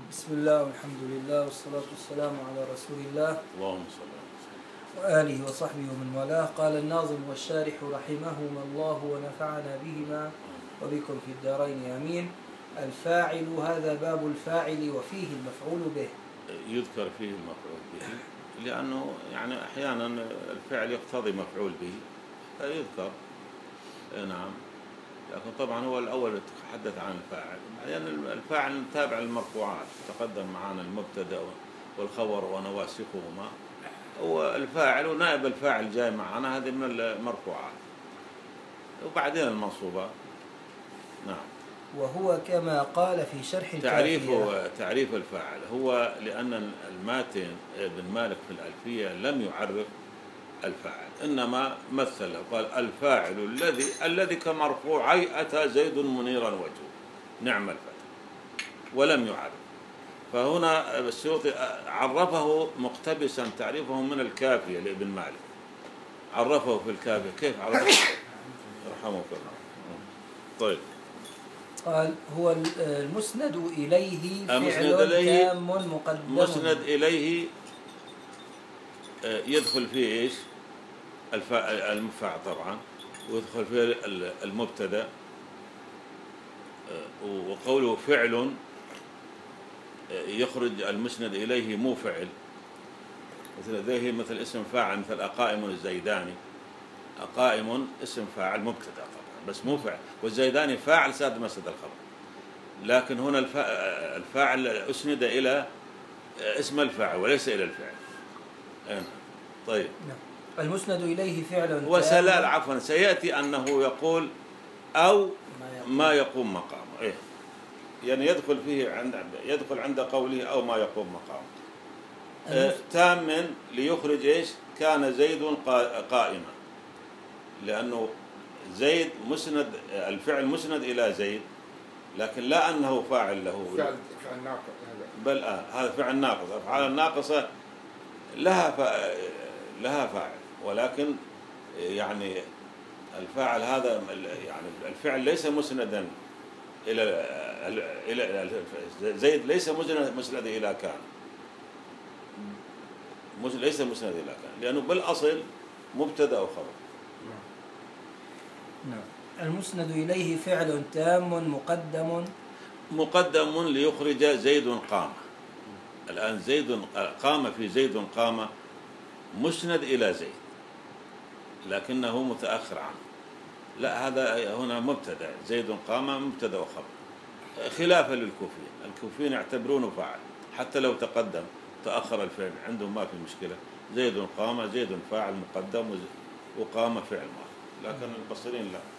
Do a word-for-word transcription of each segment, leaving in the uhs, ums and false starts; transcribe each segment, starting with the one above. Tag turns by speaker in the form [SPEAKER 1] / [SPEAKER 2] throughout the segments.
[SPEAKER 1] بسم الله والحمد لله والصلاة والسلام على رسول الله
[SPEAKER 2] اللهم صل على
[SPEAKER 1] وآله وصحبه ومن والاه. قال الناظم والشارح رحمهما الله ونفعنا بهما وبكم في الدارين آمين. الفاعل، هذا باب الفاعل وفيه المفعول به.
[SPEAKER 2] يذكر فيه المفعول به لأنه يعني أحيانا الفعل يقتضي مفعول به فيذكر. نعم، لكن طبعا هو الأول يتحدث عن الفاعل، لأن يعني الفاعل تابع للمرفوعات، تقدم معنا المبتدأ والخبر ونواسخهما، والفاعل نائب الفاعل جاي معنا، هذه من المرفوعات، وبعدين المنصوبات. نعم.
[SPEAKER 1] وهو كما قال في شرح الكافية.
[SPEAKER 2] تعريفه تعريف الفاعل هو لأن الماتن بن مالك في الألفية لم يعرف الفاعل، إنما مثله قال الفاعل الذي الذي كمرفوعي أتى زيد منيرا وجهه نعم الفتى، ولم يعرف. فهنا السيوطي عرفه مقتبسا تعريفه من الكافية لابن مالك، عرفه في الكافية. كيف عرفه؟ رحمه الله. طيب،
[SPEAKER 1] قال هو المسند إليه
[SPEAKER 2] فعل
[SPEAKER 1] تام مقدم.
[SPEAKER 2] مسند إليه يدخل فيه إيش؟ المفاعل طبعا، ويدخل فيه المبتدأ، وقوله فعل يخرج المسند إليه مو فعل، مثل ذي مثل اسم فاعل، مثل أقائم الزيداني. أقائم اسم فاعل مبتدأ طبعا بس مو فعل، والزيداني فاعل ساد مسد الخبر، لكن هنا الفاعل أسند إلى اسم الفاعل وليس إلى الفعل. طيب،
[SPEAKER 1] المسند إليه فعل
[SPEAKER 2] وسلال عفوا سيأتي أنه يقول أو ما يقوم مقامه، إيه يعني يدخل فيه عند يدخل عند قوله أو ما يقوم مقامه. آه تام ليخرج إيش؟ كان زيد قائما، لأنه زيد مسند، الفعل مسند إلى زيد، لكن لا أنه فاعل له،
[SPEAKER 3] فعل فعل ناقص،
[SPEAKER 2] بل آه هذا فعل ناقص. أفعال الناقصة لها فا... لها فاعل، ولكن يعني الفاعل هذا يعني الفعل ليس مسندا إلى إلى زيد، ليس مسند إلى كان، ليس مسند إلى كان، لأنه بالأصل مبتدأ وخبر.
[SPEAKER 1] نعم. المسند إليه فعل تام مقدم
[SPEAKER 2] مقدم ليخرج زيد قام. الآن زيد قام، في زيد قام مسند إلى زيد لكنه متأخر عنه، لا هذا هنا مبتدأ، زيد قام مبتدأ وخبر، خلافا للكوفيين. الكوفيين يعتبرونه فاعل حتى لو تقدم تأخر الفعل، عندهم ما في مشكلة، زيد قام، زيد فاعل مقدم وقام فعل ماضي، لكن البصريين لا.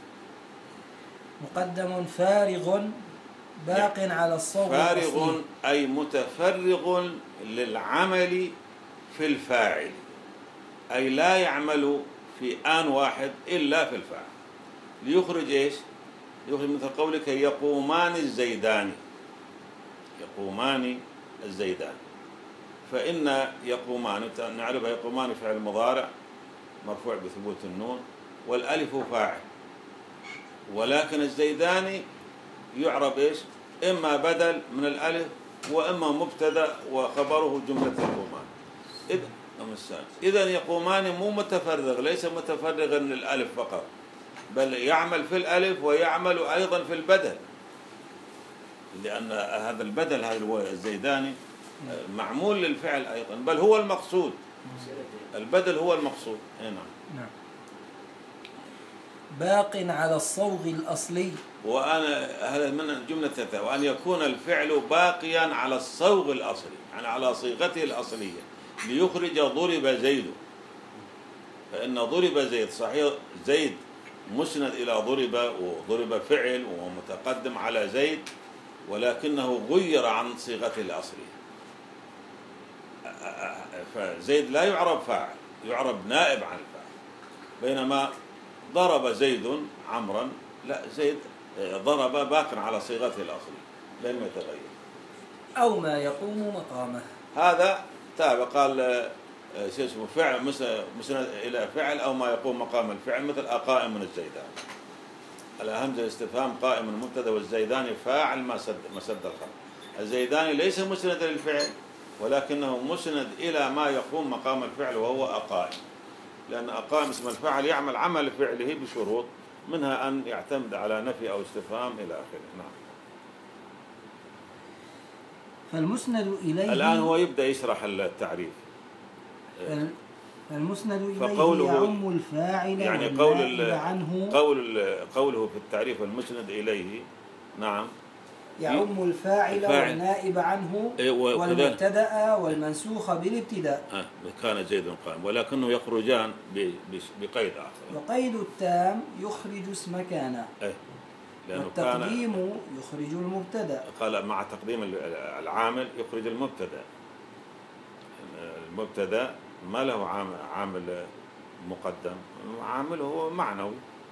[SPEAKER 1] مقدم فارغ باق على الصوغ
[SPEAKER 2] فارغ أي متفرغ للعمل في الفاعل، أي لا يعمل في آن واحد إلا في الفاعل، ليخرج إيش؟ يخرج مثل قولك يقومان الزيدان، يقومان الزيدان، فإن يقومان نعرف يقومان فعل مضارع مرفوع بثبوت النون والألف فاعل، ولكن الزيداني يعرب إيش؟ إما بدل من الألف وإما مبتدأ وخبره جملة يقومان. إذن يقومان مو متفرغ، ليس متفرغا للألف فقط، بل يعمل في الألف ويعمل أيضا في البدل، لأن هذا البدل هذا هو الزيداني معمول للفعل أيضا، بل هو المقصود، البدل هو المقصود. نعم.
[SPEAKER 1] نعم. باق على الصوغ الأصلي،
[SPEAKER 2] وأنا هذا من جملة ثلاثة، وأن يكون الفعل باقيا على الصوغ الأصلي، يعني على صيغته الأصلية، ليخرج ضرب زيد، فإن ضرب زيد صحيح زيد مسند إلى ضرب، وضرب فعل ومتقدم على زيد، ولكنه غير عن صيغته الأصلية، فزيد لا يعرب فاعل، يعرب نائب عن الفاعل، بينما ضرب زيد عمرا لا، زيد ضرب باق على صيغته الأصلية لم يتغير.
[SPEAKER 1] أو ما يقوم مقامه،
[SPEAKER 2] هذا تابع قال شو اسمه فعل مسند إلى فعل أو ما يقوم مقام الفعل، مثل أقائم من الزيدان، الهمزة الاستفهام قائم المبتدا والزيداني فاعل ما سد ما سد الخبر، الزيداني ليس مسند للفعل، ولكنه مسند إلى ما يقوم مقام الفعل وهو أقائم، لأن أقائم اسم الفاعل يعمل عمل فعله بشروط، منها أن يعتمد على نفي أو استفهام إلى آخره. نعم.
[SPEAKER 1] فالمسند إليه
[SPEAKER 2] الآن هو يبدأ يشرح التعريف.
[SPEAKER 1] فالمسند إليه
[SPEAKER 2] فقوله
[SPEAKER 1] يعم الفاعل
[SPEAKER 2] يعني قول
[SPEAKER 1] عنه
[SPEAKER 2] قول قوله في التعريف المسند إليه، نعم،
[SPEAKER 1] يعم الفاعل, الفاعل والنائب عنه والمبتدأ والمنسوخ بالابتداء.
[SPEAKER 2] آه كان زيد قائم، ولكنه يخرجان بقيد آخر.
[SPEAKER 1] وقيد التام يخرج اسم كان.
[SPEAKER 2] إيه.
[SPEAKER 1] والتقديم يخرج المبتدأ.
[SPEAKER 2] قال مع تقديم العامل يخرج المبتدأ. المبتدأ ما له عامل مقدم، عامل هو معنوي.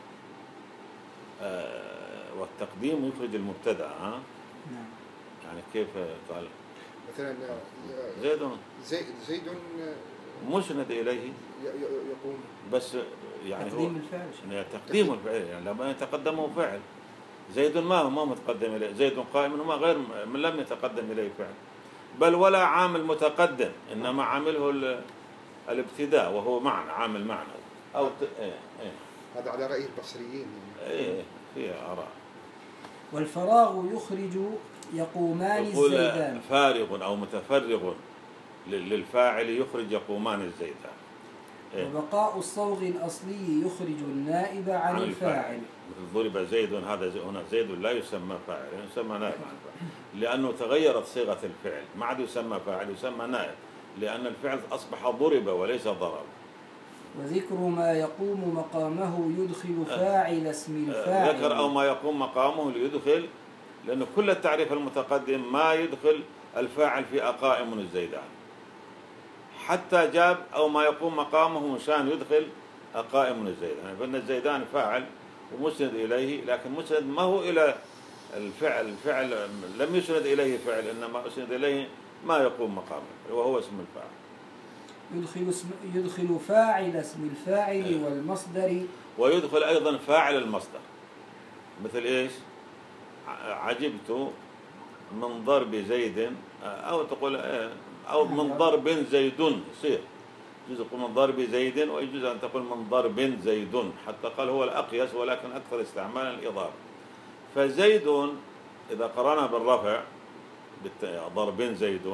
[SPEAKER 2] آه والتقديم يخرج المبتدأ. ها؟
[SPEAKER 1] نعم.
[SPEAKER 2] يعني كيف قال؟
[SPEAKER 3] مثلا
[SPEAKER 2] زيد
[SPEAKER 3] زيد زيد
[SPEAKER 2] مسند إليه
[SPEAKER 3] يقوم،
[SPEAKER 2] بس يعني
[SPEAKER 1] تقديم
[SPEAKER 2] هو
[SPEAKER 1] الفعل.
[SPEAKER 2] يعني تقديم الفعل، يعني لما يتقدمه فعل. زيد ما هو ما متقدم إليه، زيد قائم وما غير من لم يتقدم إليه فعل، بل ولا عامل متقدم، إنما عامله الابتداء وهو معنى عامل معنوي أو ت... إيه إيه.
[SPEAKER 3] هذا على رأي البصريين.
[SPEAKER 2] إيه فيها آراء.
[SPEAKER 1] والفراغ يخرج يقومان الزيدان.
[SPEAKER 2] فارغ أو متفرغ للفاعل يخرج يقومان الزيدان.
[SPEAKER 1] إيه؟ وبقاء الصوغ الأصلي يخرج النائب عن, عن الفاعل.
[SPEAKER 2] مثل ضرب زيد، هذا هنا زيد لا يسمى فاعل، يسمى نائب عن الفاعل، لأنه تغيرت صيغة الفعل، ما عاد يسمى فاعل، يسمى نائب، لأن الفعل أصبح ضرب وليس ضرب.
[SPEAKER 1] وذكر ما يقوم مقامه يدخل فاعل اسم الفاعل.
[SPEAKER 2] ذكر أو ما يقوم مقامه ليدخل، لأن كل التعريف المتقدم ما يدخل الفاعل في أقائم الزيدان، حتى جاب أو ما يقوم مقامه مشان يدخل أقائم الزيدان، فإن الزيدان فاعل ومسند إليه، لكن مسند ما هو إلى الفعل، الفعل لم يسند إليه فعل، إنما أسند إليه ما يقوم مقامه وهو اسم الفاعل.
[SPEAKER 1] يدخل اسم يدخل فاعل اسم الفاعل والمصدر،
[SPEAKER 2] ويدخل أيضا فاعل المصدر، مثل إيش؟ عجبت من ضرب زيد، أو تقول أو من ضرب زيد، يصير جزء من ضرب زيد، ويجوز أن تقول من ضرب زيد، حتى قال هو الأقيس ولكن أكثر استعمالا الإضافة. فزيد إذا قرأنا بالرفع ضرب زيد،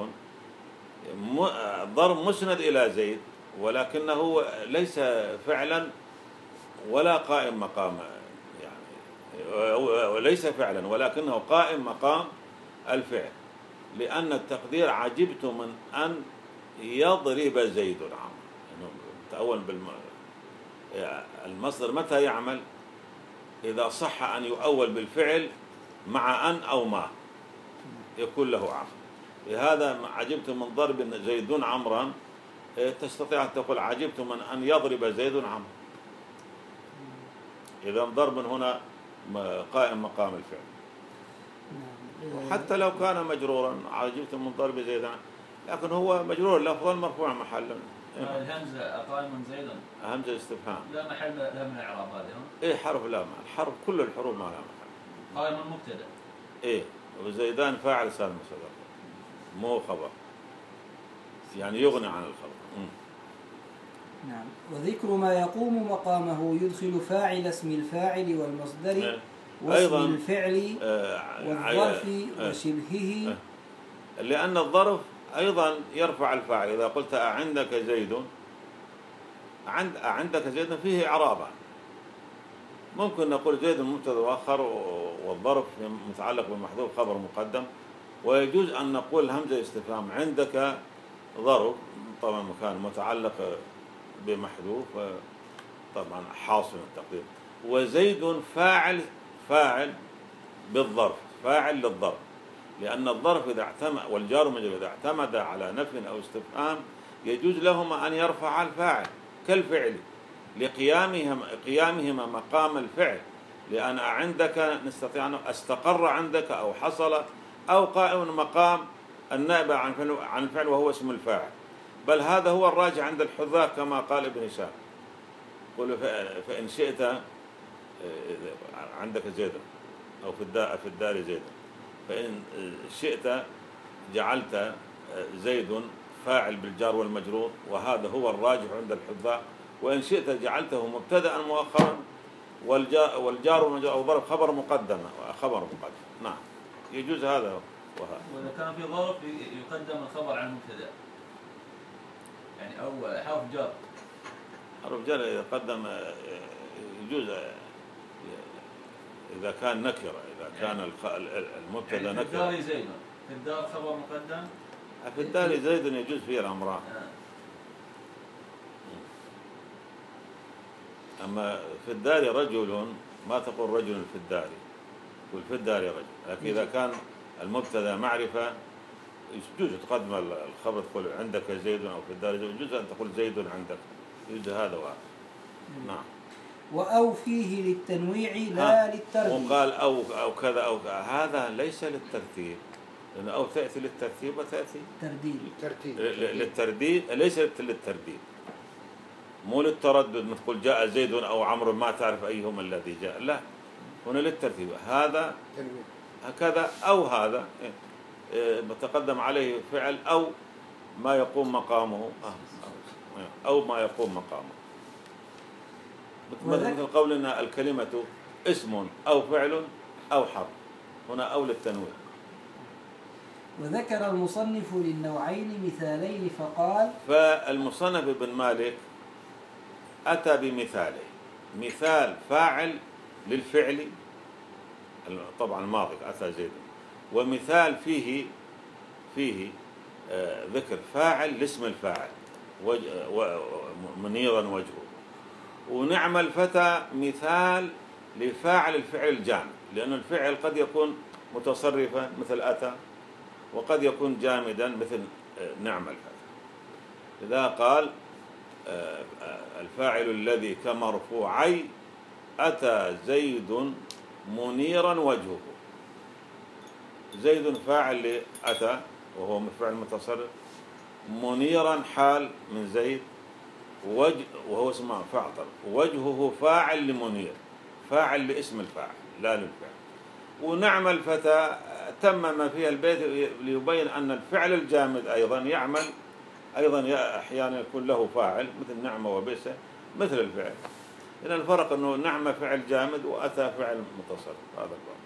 [SPEAKER 2] ضرب مسند إلى زيد، ولكنه ليس فعلا ولا قائم مقام، يعني وليس فعلا ولكنه قائم مقام الفعل، لأن التقدير عجبت من أن يضرب زيد عمرو، يعني تأول بالم... المصدر متى يعمل؟ إذا صح أن يؤول بالفعل مع أن أو ما يكون له عمل. لهذا عجبت من ضرب زيد عمرا، تستطيع أن تقول عجبت من أن يضرب زيد عمرو. إذا ضرب هنا قائم مقام الفعل، حتى لو كان مجرورا، عجبت من ضرب زيد، لكن هو مجرور لفظا مرفوع محلا.
[SPEAKER 4] الهمزة أقائم زيدا
[SPEAKER 2] همزة استفهام
[SPEAKER 4] لا محل لها من الإعراب هذه.
[SPEAKER 2] إيه حرف لا محل، حرف كل الحروف ما لها محل.
[SPEAKER 4] قائم مبتدأ.
[SPEAKER 2] إيه وزيدان فاعل سالم صدر مو خبر، يعني يغني عن الخبر.
[SPEAKER 1] نعم. وذكر ما يقوم مقامه يدخل فاعل اسم الفاعل والمصدر
[SPEAKER 2] إيه.
[SPEAKER 1] واسم الفعل
[SPEAKER 2] آه
[SPEAKER 1] والظرف
[SPEAKER 2] آه
[SPEAKER 1] وشبهه،
[SPEAKER 2] آه لأن الظرف أيضا يرفع الفاعل. إذا قلت أعندك زيد، عند أعندك زيد فيه إعرابا، ممكن نقول زيد مبتدأ مؤخر والظرف متعلق بمحذوف خبر مقدم، ويجوز أن نقول همزة استفهام عندك ظرف طبعا مكان متعلق بمحذوف طبعا حاصل التقدير، وزيد فاعل فاعل بالظرف، فاعل للظرف، لأن الظرف إذا اعتمد والجار والمجرور إذا اعتمد على نفي أو استفهام يجوز لهما أن يرفع الفاعل كالفعل لقيامهما قيامهما مقام الفعل، لأن عندك نستطيع أن استقر عندك أو حصل أو قائم مقام النائب عن الفعل وهو اسم الفاعل، بل هذا هو الراجع عند الحذاء كما قال ابن هشام، قل فإن شئت عندك زيدا أو في الدار في الدار زيدا، فإن شئت جعلت زيد فاعل بالجار والمجرور، وهذا هو الراجح عند الحذاء. وإن شئت جعلته مبتدأ مؤخرا والجار والجار والمجرور أو ظرف خبر مقدم خبر مقدم. نعم يجوز هذا وهذا.
[SPEAKER 4] وإذا كان في ظرف يقدم الخبر عن المبتدأ، يعني أو حرف جر.
[SPEAKER 2] حرف جر يقدم يجوز إذا كان نكرة، إذا كان المبتدأ
[SPEAKER 4] يعني
[SPEAKER 2] نكرة.
[SPEAKER 4] في الدار زيد، في الدار خبر مقدم.
[SPEAKER 2] في الدار زيد يجوز فيه الأمران. أما في الدار رجل ما تقول رجل في الدار، تقول في الدار رجل. لكن إذا كان المبتدأ معرفة يجوز تقدم الخبر، تقول عندك زيد أو في الدار زيد، يجوز أن تقول زيد عندك، يجوز هذا وهذا. نعم.
[SPEAKER 1] وأو فيه للتنويع لا للترتيب.
[SPEAKER 2] وقال أو أو كذا أو كذا. هذا ليس للترتيب، لأن أو تأتي للترتيب وتأتي
[SPEAKER 1] ترديد
[SPEAKER 3] ترتيب
[SPEAKER 2] للترديد، ليست للترديد، مو للتردد. تقول جاء زيد أو عمرو ما تعرف أيهما الذي جاء، لا، هنا للترتيب. هذا هكذا أو هذا متقدم عليه فعل أو ما يقوم مقامه، أو ما يقوم مقامه. مثل قولنا الكلمة اسم أو فعل أو حرف، هنا أو للتنوين.
[SPEAKER 1] وذكر المصنف للنوعين مثالين فقال:
[SPEAKER 2] فالمصنف بن مالك أتى بمثالين، مثال فاعل للفعل طبعا ماضي أتى زيد، ومثال فيه فيه آه ذكر فاعل لاسم الفاعل منيرا وجهه. ونعم الفتى مثال لفاعل الفعل الجامد، لأن الفعل قد يكون متصرفا مثل أتى، وقد يكون جامدا مثل نعم الفتى. إذا قال الفاعل الذي كمرفوعي أتى زيد منيرا وجهه. زيد فاعل لأتى وهو فعل متصرف، منيرا حال من زيد، وجه وهو اسمه فاعل، وجهه فاعل لمنير، فاعل لاسم الفاعل لا للفعل. ونعم الفتى تمم فيها البيت ليبين أن الفعل الجامد أيضا يعمل أيضا أحيانا يكون له فاعل مثل نعمة وبئس مثل الفعل. إن الفرق أنه نعمة فعل جامد وأتى فعل متصرف، هذا الفرق.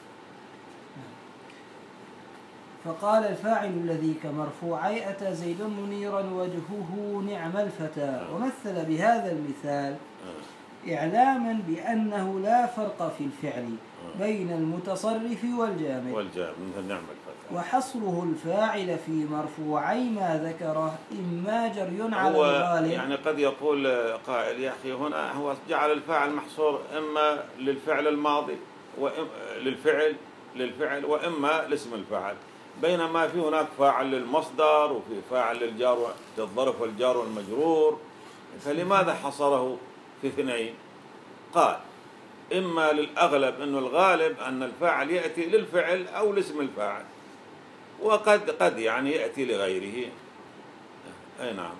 [SPEAKER 1] فقال الفاعل الذي كمرفوعي أتى زيد منيرا وجهه نعم الفتى، ومثل بهذا المثال إعلاما بأنه لا فرق في الفعل بين المتصرف والجامد
[SPEAKER 2] والجامد مثل نعم الفتى،
[SPEAKER 1] وحصره الفاعل في مرفوعي ما ذكره إما جري على
[SPEAKER 2] هو
[SPEAKER 1] الغالب.
[SPEAKER 2] يعني قد يقول قائل يا أخي هنا هو جعل الفاعل محصور إما للفعل الماضي للفعل للفعل وإما لاسم الفاعل، بينما في هناك فاعل للمصدر وفي فاعل للجار للظرف والجار والمجرور، فلماذا حصره في اثنين؟ قال إما للأغلب أنه الغالب أن الفاعل يأتي للفعل أو لاسم الفاعل، وقد قد يعني يأتي لغيره. أي نعم،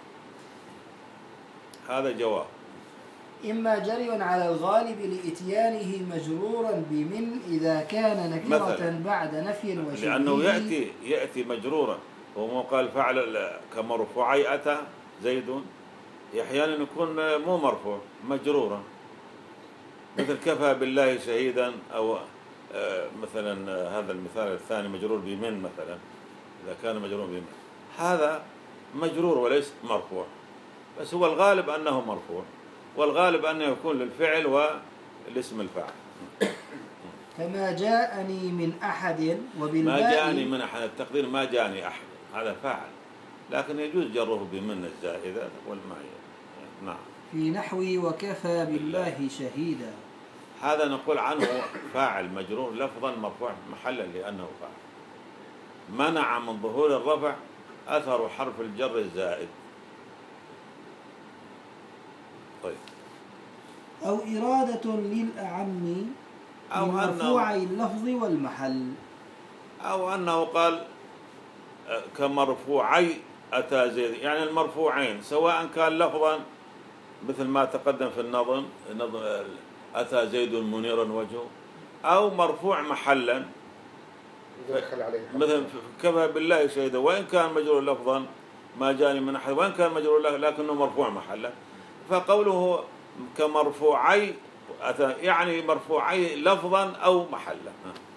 [SPEAKER 2] هذا جواب.
[SPEAKER 1] إما جري على الغالب لإتيانه مجرورا بمن إذا كان نكرة مثلا بعد نفي وشبهه،
[SPEAKER 2] لأنه يأتي يأتي مجرورا، وهو قال فعل كمرفوعي أتى زيد، أحيانا يكون مو مرفوع مجرورا، مثل كفى بالله شهيدا، أو مثلا هذا المثال الثاني مجرور بمن مثلا، إذا كان مجرور بمن هذا مجرور وليس مرفوع، بس هو الغالب أنه مرفوع، والغالب أنه يكون للفعل والاسم الفاعل.
[SPEAKER 1] فما جاءني من أحد وبالباء،
[SPEAKER 2] ما جاءني من أحد، التقدير ما جاءني أحد هذا فاعل، لكن يجوز جره بمن الزائدة والما نعم.
[SPEAKER 1] في نحوي وكفى بالله شهيدا،
[SPEAKER 2] هذا نقول عنه فاعل مجرور لفظا مرفوع محلا لأنه فاعل، منع من ظهور الرفع أثر حرف الجر الزائد. طيب.
[SPEAKER 1] أو إرادة للأعم
[SPEAKER 2] أو
[SPEAKER 1] من مرفوعي اللفظ والمحل،
[SPEAKER 2] أو أنه قال كمرفوعي أتى زيد، يعني المرفوعين سواء كان لفظا مثل ما تقدم في النظم أتى زيد منيرا وجهه، أو مرفوع محلا
[SPEAKER 3] ودخل عليه
[SPEAKER 2] مثلا كفى بالله شهيدا، وإن كان مجرور لفظا ما جاني من أحد، وإن كان مجرور له لكنه مرفوع محله. فقوله كمرفوعي يعني مرفوعي لفظا أو محلا.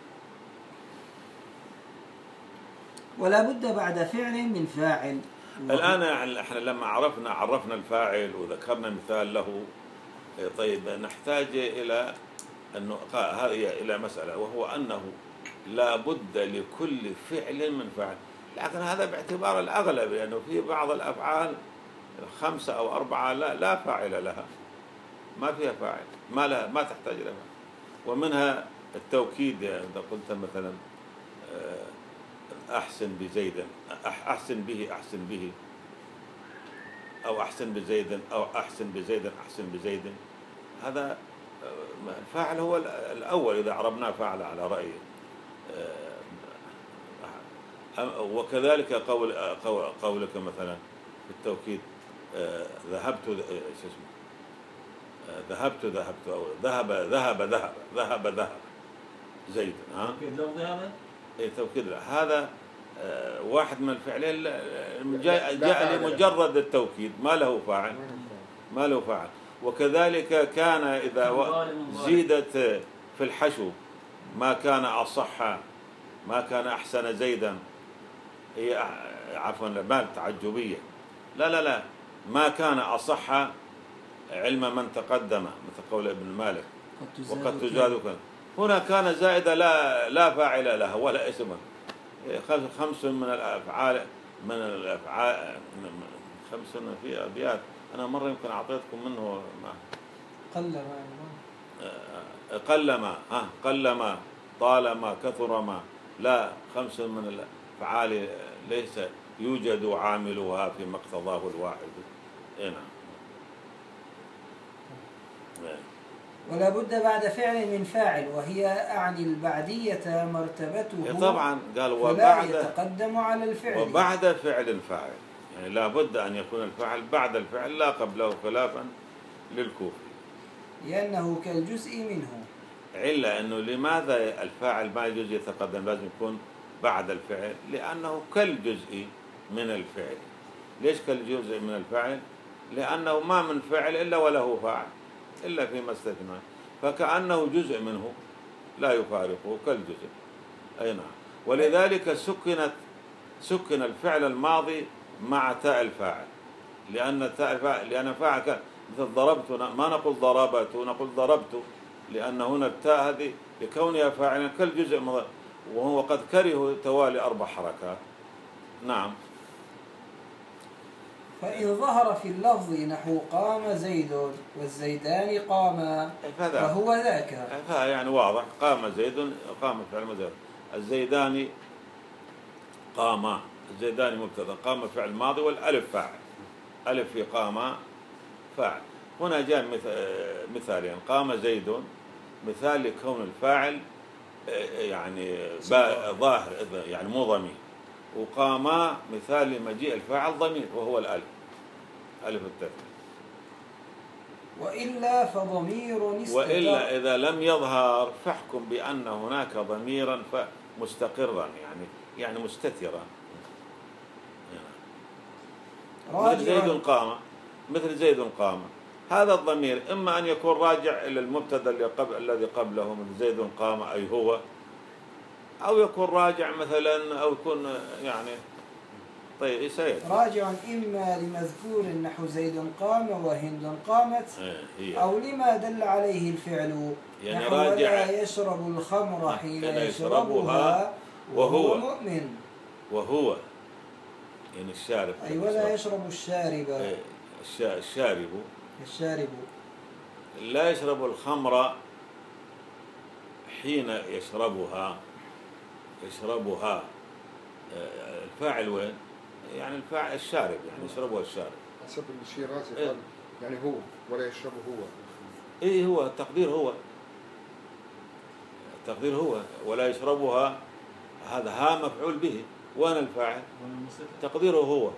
[SPEAKER 1] ولا بد بعد فعل من فاعل.
[SPEAKER 2] الآن يعني احنا لما عرفنا عرفنا الفاعل وذكرنا مثال له، طيب نحتاج إلى أنه هذه إلى مسألة، وهو أنه لا بد لكل فعل من فاعل، لكن هذا باعتبار الأغلب، لأنه يعني في بعض الأفعال خمسة أو أربعة لا لا فاعل لها، ما فيها فاعل، ما لها ما تحتاج لها. ومنها التوكيد، يعني إذا قلت مثلا أحسن بزيد، أحسن به أحسن به، أو أحسن بزيد، أو أحسن بزيد أحسن بزيد، هذا الفاعل هو الأول إذا عربناه فاعل على رأيه. وكذلك قول قولك مثلا في التوكيد ذهبت شو اسمه ذهبت ذهبت أو ذهب ذهب ذهب ذهب ذهب زيد. ها
[SPEAKER 4] توكيد لفظي هذا؟
[SPEAKER 2] اي توكيد. هذا واحد من الفعلين جاء جاء لمجرد التوكيد، ما له فاعل، ما له فاعل. وكذلك كان إذا زيدت في الحشو ما كان أصح، ما كان أحسن زيدا، هي عفوا ما تعجبية، لا لا لا ما كان أصح علم من تقدم، مثل قول ابن مالك وقد تزاد. هنا كان زائدة لا لا فاعل لها ولا اسم. خمس من الأفعال من الأفعال خمس في أبيات، أنا مرة يمكن أعطيتكم منه ما
[SPEAKER 1] قلما
[SPEAKER 2] قلما ها قلما طالما كثرما، لا خمس من الأفعال ليس يوجد عاملها في مقتضاه الواحد. نعم.
[SPEAKER 1] ولا بد بعد فعل من فاعل، وهي أعني البعدية مرتبته
[SPEAKER 2] طبعا قال
[SPEAKER 1] وبعد
[SPEAKER 2] وبعد
[SPEAKER 1] يتقدم على الفعل،
[SPEAKER 2] وبعد فعل فاعل، يعني لا بد أن يكون الفاعل بعد الفعل لا قبله، خلافا للكوفي،
[SPEAKER 1] لأنه كالجزء منه.
[SPEAKER 2] إلا أنه لماذا الفاعل ما يجوز يتقدم، لازم يكون بعد الفعل؟ لأنه كالجزء من الفعل. ليش كالجزء من الفعل؟ لأنه ما من فعل إلا وله فاعل إلا فيما استثنى، فكأنه جزء منه لا يفارقه كالجزء. أي نعم. ولذلك سكنت سكن الفعل الماضي مع تاء الفاعل، لأن تاء الفاعل لأن فاعل كان مثل ضربت، ما نقول ضربت، نقول ضربت، لأن هنا التاء هذه لكونها فاعلا كالجزء من، وهو قد كره توالي أربع حركات. نعم.
[SPEAKER 1] فإن ظهر في اللفظ نحو قام زيد والزيدان قاما فهو ذاك،
[SPEAKER 2] يعني واضح، قام زيد، قام فعل ماضي، الزيدان قاما، الزيدان مبتدا، قام فعل ماضي والألف فاعل، ألف في قام فاعل. هنا جاء مثالين، قام زيد مثال لكون الفاعل يعني ظاهر يعني مو ضمير، وقاما مثال لمجيء الفاعل ضمير وهو الألف، ألف التثنية.
[SPEAKER 1] وإلا فضمير استتر،
[SPEAKER 2] وإلا إذا لم يظهر فاحكم بأن هناك ضميرا مستقرا يعني يعني مستترا، مثل زيد قام، مثل زيد قام، هذا الضمير إما أن يكون راجع إلى المبتدا اللي قبل الذي قبله من زيد قام أي هو، أو يكون راجع مثلا، أو يكون يعني طيب يسير
[SPEAKER 1] راجع إما لمذكور نحو زيد قام وهند قامت، أو لما دل عليه الفعل،
[SPEAKER 2] يعني
[SPEAKER 1] نحو
[SPEAKER 2] راجع
[SPEAKER 1] ولا يشرب الخمر حين يشربها وهو مؤمن،
[SPEAKER 2] وهو يعني الشارب،
[SPEAKER 1] أي ولا يشرب الشارب،
[SPEAKER 2] الشارب
[SPEAKER 1] الشارب
[SPEAKER 2] لا يشرب الخمر حين يشربها، يشربها الفاعل وين؟ يعني الفاعل الشارب، يعني يشربها الشارب.
[SPEAKER 3] حسب الشيرازي قال يعني هو ولا يشربه هو.
[SPEAKER 2] إيه هو التقدير، هو التقدير هو ولا يشربها، هذا ها مفعول به، وين الفاعل؟ تقديره هو.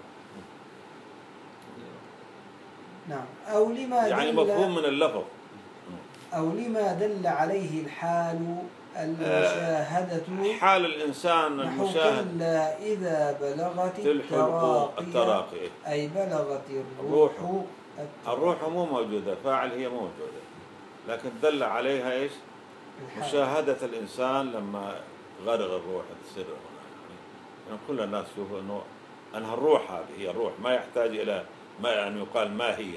[SPEAKER 1] نعم. أو لما
[SPEAKER 2] يعني
[SPEAKER 1] دل
[SPEAKER 2] مفهوم من اللفظ،
[SPEAKER 1] أو لما دل عليه الحال المشاهدة
[SPEAKER 2] حال الإنسان
[SPEAKER 1] نحو
[SPEAKER 2] المشاهد
[SPEAKER 1] كلا إذا بلغت
[SPEAKER 2] تلحق
[SPEAKER 1] التراقي
[SPEAKER 2] التراقي.
[SPEAKER 1] أي بلغت
[SPEAKER 2] الروح.
[SPEAKER 1] الروح
[SPEAKER 2] الروح مو موجودة، فاعل هي مو موجودة، لكن دل عليها إيش؟ مشاهدة الإنسان لما غرق الروح تصير هنا. يعني كل الناس يشوفوا إنه أنها الروح، هذه هي الروح، ما يحتاج إلى ما يعني يقال ما هي.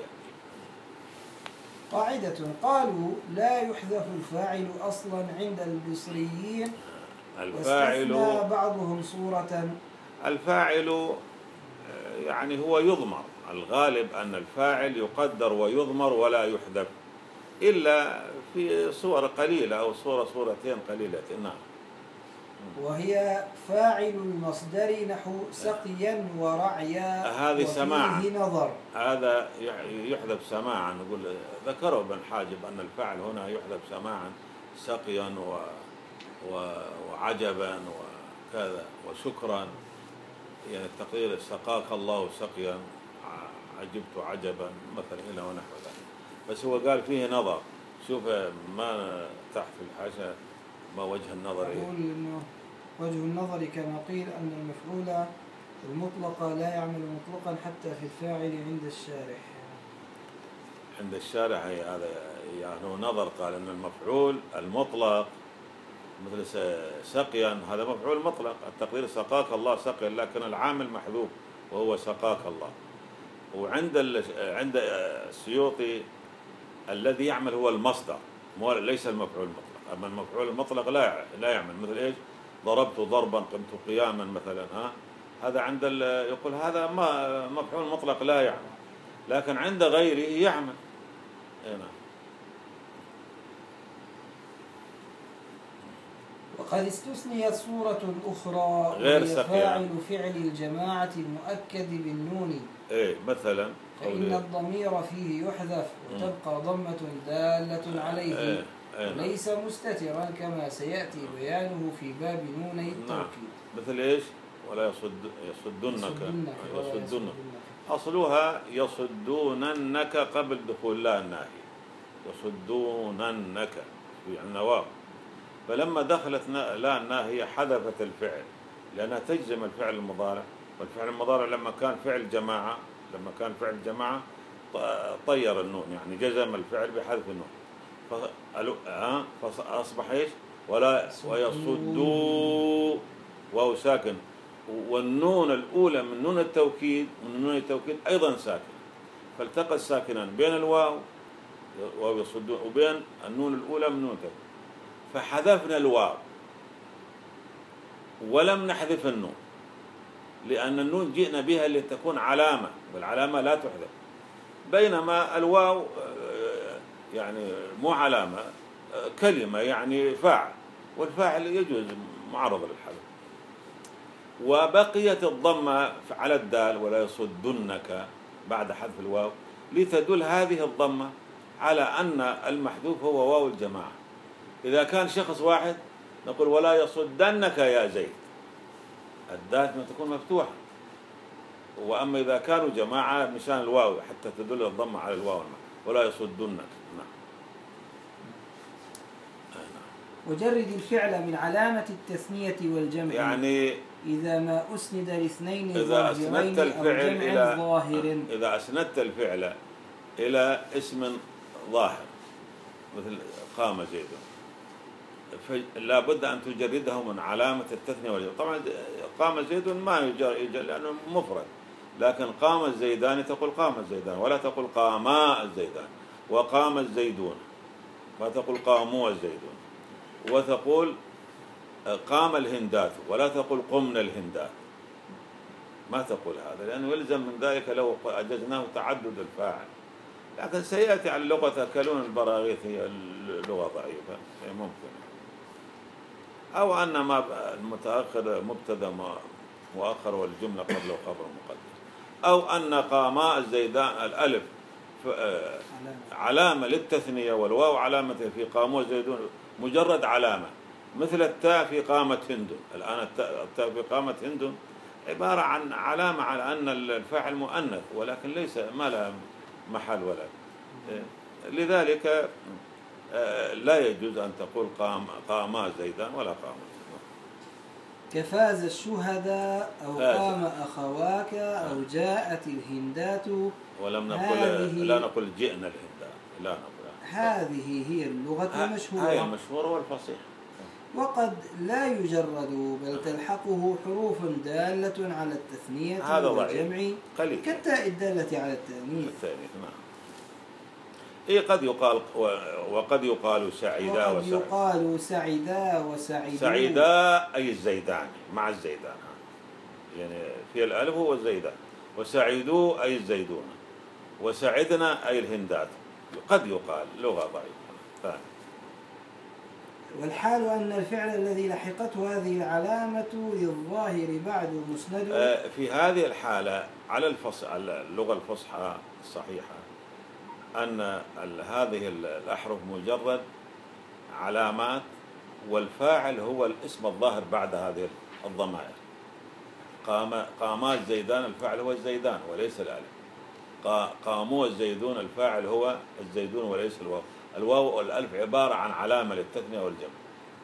[SPEAKER 1] قاعدة قالوا لا يحذف الفاعل أصلا عند البصريين،
[SPEAKER 2] الفاعل
[SPEAKER 1] واستثنى بعضهم صورة.
[SPEAKER 2] الفاعل يعني هو يضمر، الغالب أن الفاعل يقدر ويضمر ولا يحذف إلا في صور قليلة أو صورة صورتين قليلة. نعم.
[SPEAKER 1] وهي فاعل المصدر نحو سقيا ورعيا،
[SPEAKER 2] هذه سماعا،
[SPEAKER 1] وفيه نظر.
[SPEAKER 2] هذا يحذف سماعا. نقول ذكره ابن حاجب أن الفاعل هنا يحذف سماعا، سقيا و... و... وعجبا وكذا وشكرا، يعني التقدير سقاك الله سقيا، عجبت عجبا مثلا إلى ونحو ذلك. بس هو قال فيه نظر. شوف ما تحت في الحاشية ما وجه النظر.
[SPEAKER 1] يقول إنه وجه النظر كما قيل أن المفعول المطلق لا يعمل مطلقا حتى في الفاعل عند الشارح.
[SPEAKER 2] عند الشارح هذا يعني هو نظر. قال أن المفعول المطلق مثل سقيا هذا مفعول مطلق، التقدير سقاك الله سقيا، لكن العامل محذوف وهو سقاك الله. وعند عند السيوطي الذي يعمل هو المصدر ليس المفعول المطلق. أما المفعول المطلق لا لا يعمل، مثل إيش؟ ضربت ضربا قمت قياما مثلا. ها هذا عند يقول هذا ما مفعول مطلق لا يعمل، لكن عند غيره يعمل. هنا
[SPEAKER 1] وقد استثنيت صورة أخرى
[SPEAKER 2] غير
[SPEAKER 1] وهي فاعل فعل الجماعة المؤكد بالنون.
[SPEAKER 2] إيه مثلا
[SPEAKER 1] فإن الضمير فيه يحذف وتبقى ضمة دالة عليه.
[SPEAKER 2] إيه إيه
[SPEAKER 1] وليس مستترا كما سيأتي بيانه في باب نوني التوكيد.
[SPEAKER 2] نعم. مثل إيش؟ ولا يصد يصدنك
[SPEAKER 1] يصدنك,
[SPEAKER 2] يصدنك. أصلها يصدوننك قبل دخول لا الناهي، يصدوننك يعني واو. فلما دخلت لا الناهية حذفت الفعل لأنها تجزم الفعل المضارع، والفعل المضارع لما كان فعل جماعة لما كان فعل جماعة طير النون، يعني جزم الفعل بحذف النون. فأصبح إيش؟ ولا ويصدوا واو ساكن، والنون الأولى من نون التوكيد من نون التوكيد أيضا ساكن، فالتقى الساكنان بين الواو واو يصدون وبين النون الأولى من نون التوكيد، فحذفنا الواو ولم نحذف النون، لأن النون جئنا بها لتكون علامة، والعلامة لا تحذف، بينما الواو يعني مو علامة، كلمة يعني فاعل، والفاعل يجوز معرض للحذف. وبقيت الضمة على الدال ولا يصدنك بعد حذف الواو، لتدل هذه الضمة على أن المحذوف هو واو الجماعة. إذا كان شخص واحد نقول ولا يصدنك يا زيد، الدال ما تكون مفتوحة. وأما إذا كانوا جماعة مشان الواو حتى تدل الضمة على الواو ولا يصدنك. نعم.
[SPEAKER 1] وجرد الفعل من علامة التثنية والجمع،
[SPEAKER 2] يعني
[SPEAKER 1] إذا ما أسند لاثنين
[SPEAKER 2] إذا أسندت الفعل إلى
[SPEAKER 1] ظاهر.
[SPEAKER 2] إذا أسندت الفعل إلى اسم ظاهر مثل قام زيد، فلا بد أن تجرده من علامة التثنية والجمع. طبعا قام زيد ما يجرد لأنه مفرد، لكن قام الزيدان تقول قام الزيدان ولا تقول قاما الزيدان، وقام الزيدون فتقول قاموا الزيدون، وتقول قام الهندات ولا تقول قمنا الهندات، ما تقول هذا لأنه يلزم من ذلك لو أجزناه تعدد الفاعل. لكن سيأتي على اللغة تأكلون البراغيث هي اللغة ضعيفة ممكن، أو أن ما المتأخر مبتدأ مؤخر والجملة قبله خبر مقدم، أو أن قاما الزيدان الألف علامة للتثنية والواو علامة في قاموا الزيدون مجرد علامة، مثل التاء في قامة هند. الآن التاء في قامة هند عبارة عن علامة على أن الفاعل مؤنث، ولكن ليس ما لها محل ولا. لذلك لا يجوز أن تقول قام قاما زيدان ولا قام
[SPEAKER 1] كفاز الشهداء أو
[SPEAKER 2] فاز.
[SPEAKER 1] قام أخواك أو جاءت الهندات.
[SPEAKER 2] ولم نقل
[SPEAKER 1] هذه
[SPEAKER 2] لا نقل جئنا الهندات، لا نقول
[SPEAKER 1] هذه هي اللغة
[SPEAKER 2] هاي
[SPEAKER 1] المشهورة،
[SPEAKER 2] المشهورة والفصيح.
[SPEAKER 1] وقد لا يجرد بل تلحقه حروف دالة على التثنية
[SPEAKER 2] هذا ضعيف.
[SPEAKER 1] والجمع
[SPEAKER 2] قليل
[SPEAKER 1] كالتاء الدالة على التأنيث.
[SPEAKER 2] الثاني نعم. إيه قد يقال وقد يقال سعيدا
[SPEAKER 1] وقد
[SPEAKER 2] وسعيدا.
[SPEAKER 1] يقال سعيدا وسعيدون.
[SPEAKER 2] سعيدا أي الزيدان مع الزيدان، يعني في الألف هو الزيدان. وسعيدو أي الزيدون، وسعدنا أي الهندات. قد يقال لغة ضعيفة.
[SPEAKER 1] والحال أن الفعل الذي لحقته هذه العلامة للظاهر بعد مسند.
[SPEAKER 2] في هذه الحالة على الفص... على اللغة الفصحى الصحيحة أن هذه الأحرف مجرد علامات، والفاعل هو الاسم الظاهر بعد هذه الضمائر. قام قاما الزيدان الفاعل هو الزيدان وليس الألف. قاموا الزيدون الفاعل هو الزيدون وليس الواو. الواو والألف عبارة عن علامة للتثنية والجمع.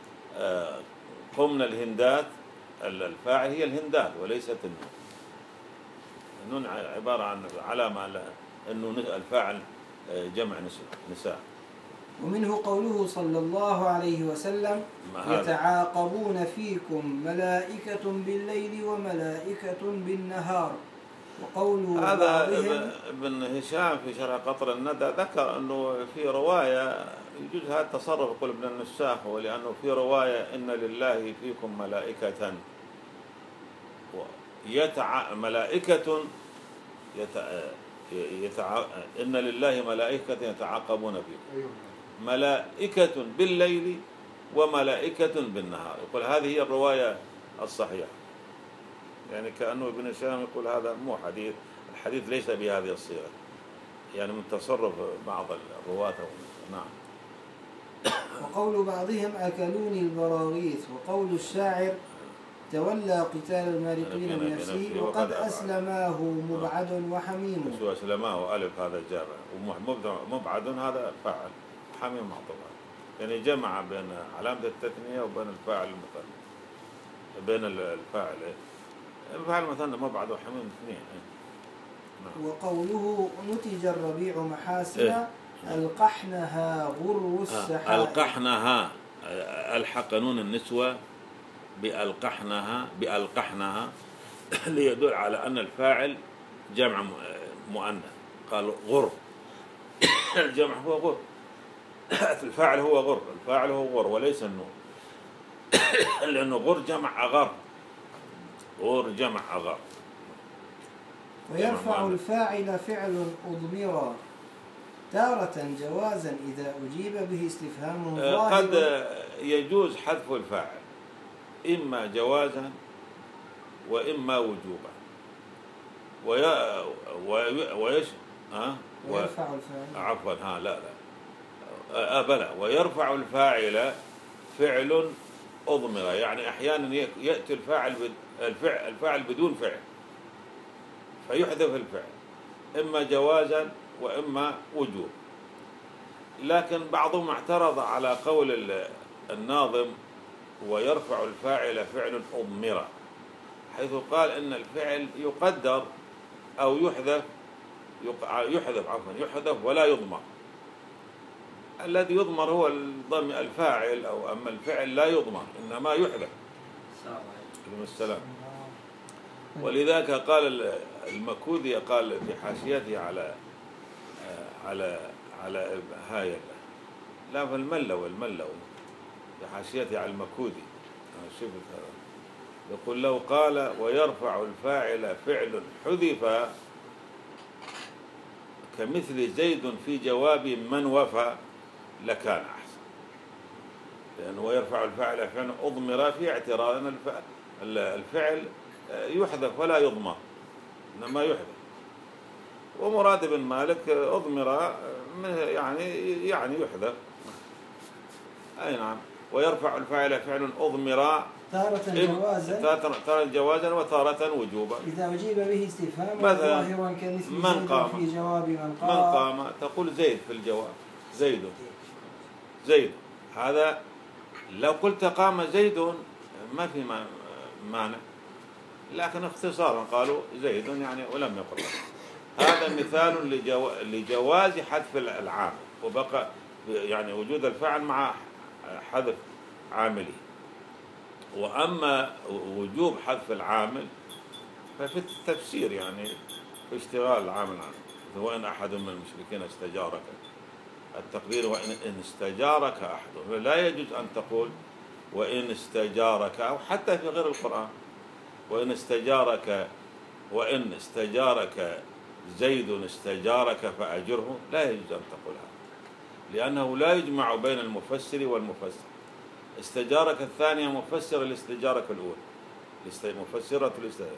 [SPEAKER 2] قمنا الهندات الفاعل هي الهندات وليست النون. النون عبارة عن علامة أنه الفاعل جمع نساء.
[SPEAKER 1] ومنه قوله صلى الله عليه وسلم يتعاقبون فيكم ملائكة بالليل وملائكة بالنهار. وقول
[SPEAKER 2] هذا
[SPEAKER 1] بعضهم
[SPEAKER 2] ابن هشام في شرح قطر الندى ذكر أنه في رواية يجوز هذا التصرف، يقول ابن النساخ، ولأنه في رواية إن لله فيكم ملائكة يتع... ملائكة يتع... يتع... إن لله ملائكة يتعاقبون فيكم.
[SPEAKER 3] أيوة.
[SPEAKER 2] ملائكة بالليل وملائكة بالنهار. يقول هذه هي الرواية الصحيحة، يعني كأنه ابن هشام يقول هذا مو حديث، الحديث ليس بهذه الصيغة، يعني من تصرف بعض الرواة. نعم.
[SPEAKER 1] وقول بعضهم أكلوني البراغيث. وقول الشاعر تولى قتال المارقين بنفسه وقد أسلماه مبعد وحميم.
[SPEAKER 2] شو أسلماه ألف هذا جامع، ومبعد هذا فاعل، حميم معطوف، يعني جمع بين علامة التثنية وبين الفاعل المثنى، بين الفاعل الفاعل المثنى مبعد وحميم اثنين.
[SPEAKER 1] نعم. وقوله نتج الربيع محاسن.
[SPEAKER 2] إيه؟
[SPEAKER 1] ألقحنها غر السحاب.
[SPEAKER 2] ألقحنها ألحق نون النسوة بألقحنها بألقحنها ليدل على أن الفاعل جمع مؤنث. قال غر الجمع هو غر، الفاعل هو غر، الفاعل هو غر وليس النون، لأنه غر جمع أغر، غر جمع أغر.
[SPEAKER 1] ويرفع الفاعل فعل أضمرا تارة جوازا إذا أجيب به استفهام ظاهر.
[SPEAKER 2] قد يجوز حذف الفاعل إما جوازا وإما وجوبا. ويا ويش ها
[SPEAKER 1] ويرفع الفاعل
[SPEAKER 2] عفوا ها لا لا بلى ويرفع الفاعل فعل أضمر، يعني أحيانا يأتي الفاعل الفعل الفاعل بدون فعل فيحذف الفعل إما جوازا وإما وجوب. لكن بعضهم اعترض على قول الناظم ويرفع الفاعل فعل أضمر، حيث قال إن الفعل يقدر أو يحذف يحذف عفوا يحذف ولا يضمر. الذي يضمر هو الضم الفاعل، أو أما الفعل لا يضمر إنما يحذف. السلام. ولذلك قال المكودي قال في حاشيته على على على هاي لا في الملوي الملوي في حاشيته على المكودي شفت هذا يقول لو قال ويرفع الفاعل فعل حذف كمثل زيد في جواب من وفى لكان أحسن، لأنه ويرفع الفاعل فعل أضمر في اعتراض أن الفعل يحذف ولا يضمر إنما يحذف. ومراد بن مالك أضمر يعني يعني يحذف. أي نعم. ويرفع الفاعل فعل أضمر
[SPEAKER 1] تارة جوازا
[SPEAKER 2] تارة جوازا وتارة وجوبا
[SPEAKER 1] إذا أجيب به استفهام
[SPEAKER 2] مثلا
[SPEAKER 1] ظاهرا كمثل
[SPEAKER 2] من
[SPEAKER 1] زيد
[SPEAKER 2] قام
[SPEAKER 1] في جواب من قام.
[SPEAKER 2] من قام تقول زيد في الجواب زيد زيد، هذا لو قلت قام زيد ما في معنى، لكن اختصارا قالوا زيد يعني ولم يقل. هذا مثال لجو... لجواز حذف العامل وبقى يعني وجود الفعل مع حذف عامله. وأما وجوب حذف العامل ففي التفسير يعني في اشتغال العامل عنه، وإن أحد من المشركين استجارك، التقدير وإن إن استجارك أحد، لا يجوز أن تقول وإن استجارك، أو حتى في غير القرآن وإن استجارك وإن استجارك زيد استجارك فأجره، لا يجوز أن تقولها، لأنه لا يجمع بين المفسر والمفسر. استجارك الثانية مفسر لاستجارك الأولى، مفسرة الاستجارة،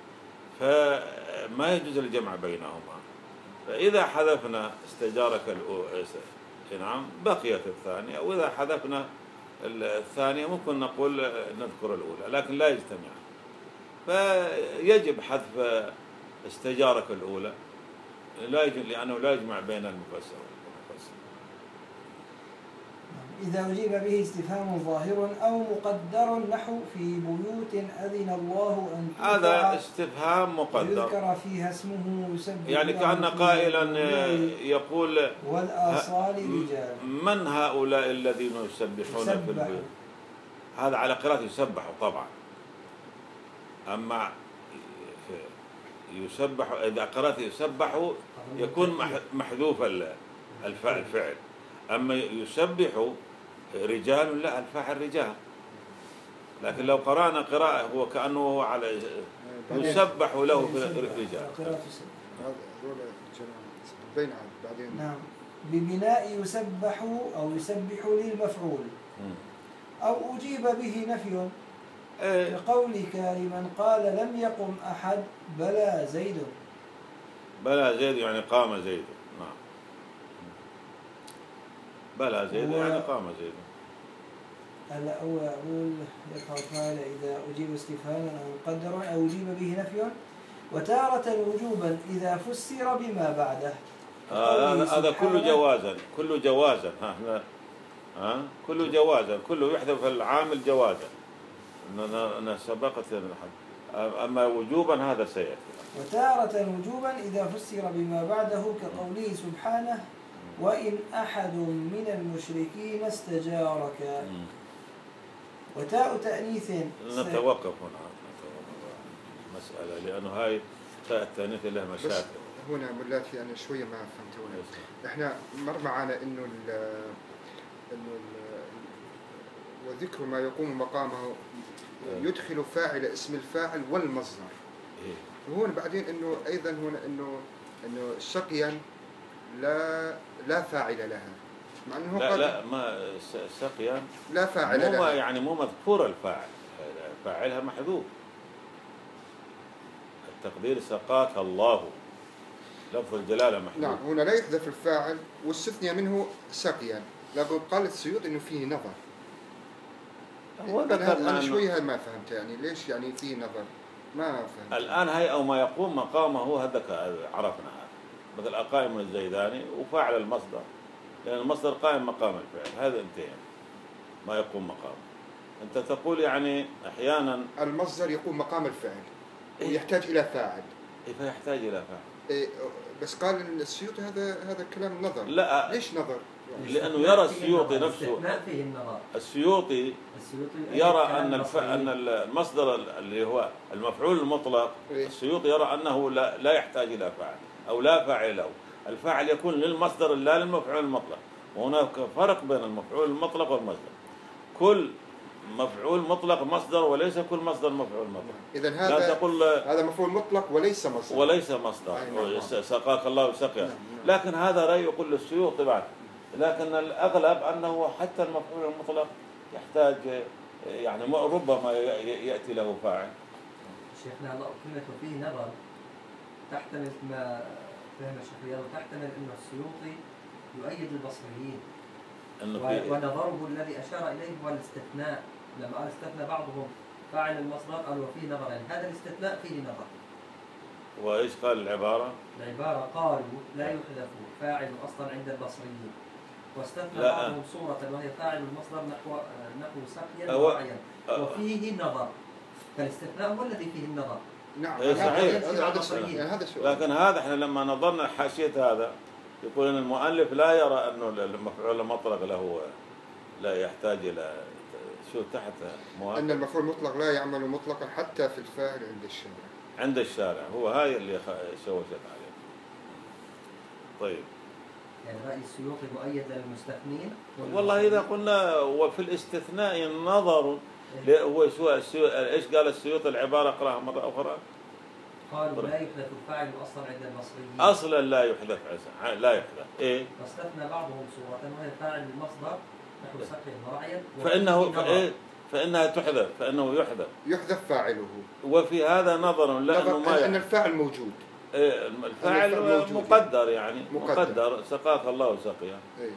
[SPEAKER 2] فما يجوز الجمع بينهما. فإذا حذفنا استجارك الأولى نعم بقيت الثانية، وإذا حذفنا الثانية ممكن نقول نذكر الأولى، لكن لا يجتمعان. فيجب حذف استجارك الأولى لا يجب، لأنه لا يجمع بين المفسر والمفسر.
[SPEAKER 1] إذا أجيب به استفهام ظاهر أو مقدر نحو في بيوت أذن الله أن ترفع
[SPEAKER 2] هذا استفهام مقدر
[SPEAKER 1] يذكر فيها اسمه يسبح
[SPEAKER 2] يعني كأن قائلا يقول
[SPEAKER 1] والآصال رجال،
[SPEAKER 2] من هؤلاء الذين يسبحون في البيوت؟ هذا على قراءة يسبحوا طبعا. أما يسبح إذا قرأت يسبح يكون محذوف الفعل. أما يسبح رجال لا، الفاعل رجال. لكن لو قرأنا قراءة هو كأنه هو على يسبح له في رجال.
[SPEAKER 3] بعدين
[SPEAKER 1] نعم ببناء يسبح أو يسبح للمفعول، أو أجيب به نفي لقولك لمن قال لم يقم أحد بلى زيد.
[SPEAKER 2] بلى زيد يعني قام زيد. نعم بلى زيد يعني قام زيد.
[SPEAKER 1] هلا هو أقول يقع فعل إذا أجيب استفهاما أو مقدرا أو أجيب به نفيا، وتارة وجوبا إذا فسر بما بعده.
[SPEAKER 2] هذا آه هذا كله جوازا، كله جوازا ها ها كله جوازا، كله يحذف العامل جوازا. أنا سبقت أما وجوبا هذا سيأتي.
[SPEAKER 1] وتارة وجوبا إذا فسر بما بعده كقوله سبحانه وإن أحد من المشركين استجارك. وتاء تأنيث
[SPEAKER 2] نتوقف هنا مسألة، لأنه هاي تاء التأنيث لها مشاكل.
[SPEAKER 3] هنا ملاتي أنا شوية ما فهمت هنا. إحنا مر معنا إنه ال إنه ال وذكر ما يقوم مقامه يدخل فاعل اسم الفاعل والمصدر. وهون بعدين إنه أيضا هنا إنه إنه سقيا لا لا فاعل لها، مع إنه
[SPEAKER 2] لا لا ما سقيا
[SPEAKER 3] لا فاعل
[SPEAKER 2] مو
[SPEAKER 3] لها،
[SPEAKER 2] يعني مو مذكور الفاعل، فاعلها محذوف. التقدير سقاك الله، لفظ الجلالة محذوف.
[SPEAKER 3] نعم هنا لا يحذف الفاعل واستثني منه سقيا، لكن قال السيوط إنه فيه نظر. أنا, أنا شوية ما فهمت يعني ليش يعني فيه نظر ما فهمت.
[SPEAKER 2] الآن هي أو ما يقوم مقامه هذا عرفنا هذا، مثل القائم الزيداني وفاعل المصدر، لأن المصدر قائم مقام الفعل، هذا انتهى ما يقوم مقامه. أنت تقول يعني أحيانا
[SPEAKER 3] المصدر يقوم مقام الفعل ويحتاج إلى فاعل.
[SPEAKER 2] إيه فيحتاج إلى فاعل.
[SPEAKER 3] إيه بس قال السيوطي هذا هذا كلام نظر.
[SPEAKER 2] لا
[SPEAKER 3] ليش نظر؟
[SPEAKER 2] لأنه يرى السيوطي نفسه، السيوطي يرى أن الف... أن المصدر اللي هو المفعول المطلق، السيوطي يرى أنه لا, لا يحتاج إلى فاعل أو لا فاعل له، الفاعل يكون للمصدر لا للمفعول المطلق. وهناك فرق بين المفعول المطلق والمصدر. كل مفعول مطلق مصدر وليس كل مصدر مفعول مطلق.
[SPEAKER 3] إذن هذا تقول هذا مفعول مطلق وليس مصدر
[SPEAKER 2] وليس مصدر. سقاك الله سقيا، لكن هذا رأي يقول السيوطي بعد، لكن الأغلب أنه حتى المفعول المطلق يحتاج يعني ربما يأتي له فاعل.
[SPEAKER 5] شيخنا الله كلمة فيه نظر تحتمل ما فهم الشيخ رياض، تحتمل أن السيوطي يؤيد البصريين، ونظره الذي أشار إليه هو الاستثناء. لما قال استثنى بعضهم فاعل المصدر قال وفيه نظر، يعني هذا الاستثناء فيه نظر.
[SPEAKER 2] وإيش قال العبارة؟
[SPEAKER 5] العبارة قالوا لا يحذف فاعل أصلا عند البصريين، واستثنى
[SPEAKER 2] لا.
[SPEAKER 5] بعضهم صورة وهي فاعل المصدر نحو نحو سقيا
[SPEAKER 2] أو-
[SPEAKER 5] وراعيا
[SPEAKER 2] أه.
[SPEAKER 5] وفيه نظر، فالاستثناء هو الذي فيه النظر.
[SPEAKER 3] نعم
[SPEAKER 2] إيه
[SPEAKER 3] هذا-
[SPEAKER 2] صحيح.
[SPEAKER 3] هذا هذا السؤال يعني هذا السؤال
[SPEAKER 2] لكن هذا احنا لما نظرنا حاشية هذا يقول ان المؤلف لا يرى انه المفعول المطلق له لا يحتاج الى شو تحت
[SPEAKER 3] أن
[SPEAKER 2] موافق
[SPEAKER 3] المفعول المطلق لا يعمل مطلقا حتى في الفاعل عند الشارع.
[SPEAKER 2] عند الشارع، هو هاي اللي خ- شوشت عليه. طيب
[SPEAKER 5] يعني رأي السيوطي مؤيد للمستثنين.
[SPEAKER 2] والله اذا قلنا وفي الاستثناء نظر ل- هو شو السيو- ايش قال السيوطي العبارة اقراها مرة اخرى؟
[SPEAKER 5] قالوا لا يحدث الفاعل اصلا عند المصريين.
[SPEAKER 2] اصلا لا يحذف عسى لا يحذف ايه
[SPEAKER 5] واستثنى بعضهم صورة وهي فاعل المصدر نحو سقيا وراعيا
[SPEAKER 2] فانه
[SPEAKER 5] وفيه نظر.
[SPEAKER 2] فإيه؟ فانها تحذف فانه يحذف
[SPEAKER 3] يحذف فاعله.
[SPEAKER 2] وفي هذا نظر لانه ما
[SPEAKER 3] أن
[SPEAKER 2] يعني
[SPEAKER 3] الفاعل موجود.
[SPEAKER 2] إيه، الفاعل
[SPEAKER 3] الفاعل موجود.
[SPEAKER 2] مقدر يعني
[SPEAKER 3] مقدر.
[SPEAKER 2] مقدر سقاك الله سقيا.
[SPEAKER 3] إيه.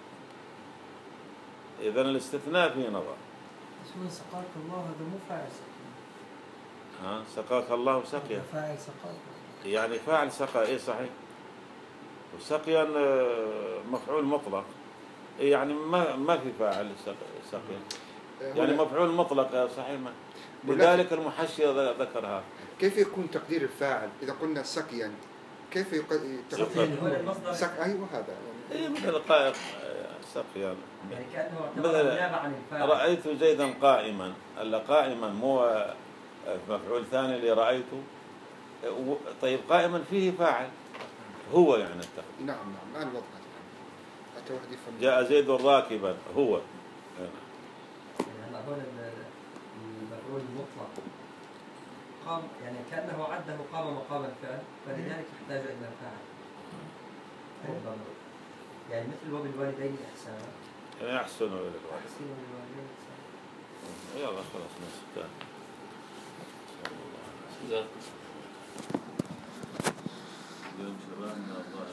[SPEAKER 2] اذا الاستثناء فيه نظر.
[SPEAKER 1] بس من سقاك الله هذا مو فاعل سقاك.
[SPEAKER 2] ها سقاك الله سقيا
[SPEAKER 1] هذا فاعل سقاك.
[SPEAKER 2] يعني فاعل سقى ايه صحيح. وسقيا آه، مفعول مطلق إيه يعني ما ما في فاعل سق- سقيا يعني
[SPEAKER 3] هنا
[SPEAKER 2] مفعول مطلق آه، صحيح ما.
[SPEAKER 3] ولكن-
[SPEAKER 2] لذلك المحشي ذكرها.
[SPEAKER 3] كيف يكون تقدير الفاعل إذا قلنا سقيا؟ كيف يق...
[SPEAKER 2] سقيا.
[SPEAKER 3] تقدير
[SPEAKER 5] هو المصدر
[SPEAKER 3] سق... أيوه هذا
[SPEAKER 2] ايه مثل قائق سقيا
[SPEAKER 5] يعني كأنه
[SPEAKER 2] مثل-
[SPEAKER 5] اعتبر نيابة عن الفاعل.
[SPEAKER 2] رأيت زيدا قائما ألا قائما مو آه، مفعول ثاني اللي رأيته آه، و- طيب قائما فيه فاعل هو يعني التقدير.
[SPEAKER 3] نعم نعم الآن وضحت. حتى واحد يفهم.
[SPEAKER 2] جاء زيد راكبا هو
[SPEAKER 5] يعني هلا هون ال- المفعول المطلق قام يعني كأنه عده قام مقام الفعل فلذلك يحتاج إلى فاعل. يعني مثل وبالوالدين إحسانا.
[SPEAKER 2] يعني أحسن إلى الوالد.
[SPEAKER 5] أحسنوا بالوالدين إحسانا.
[SPEAKER 2] يلا خلاص نسكت.
[SPEAKER 4] جزاك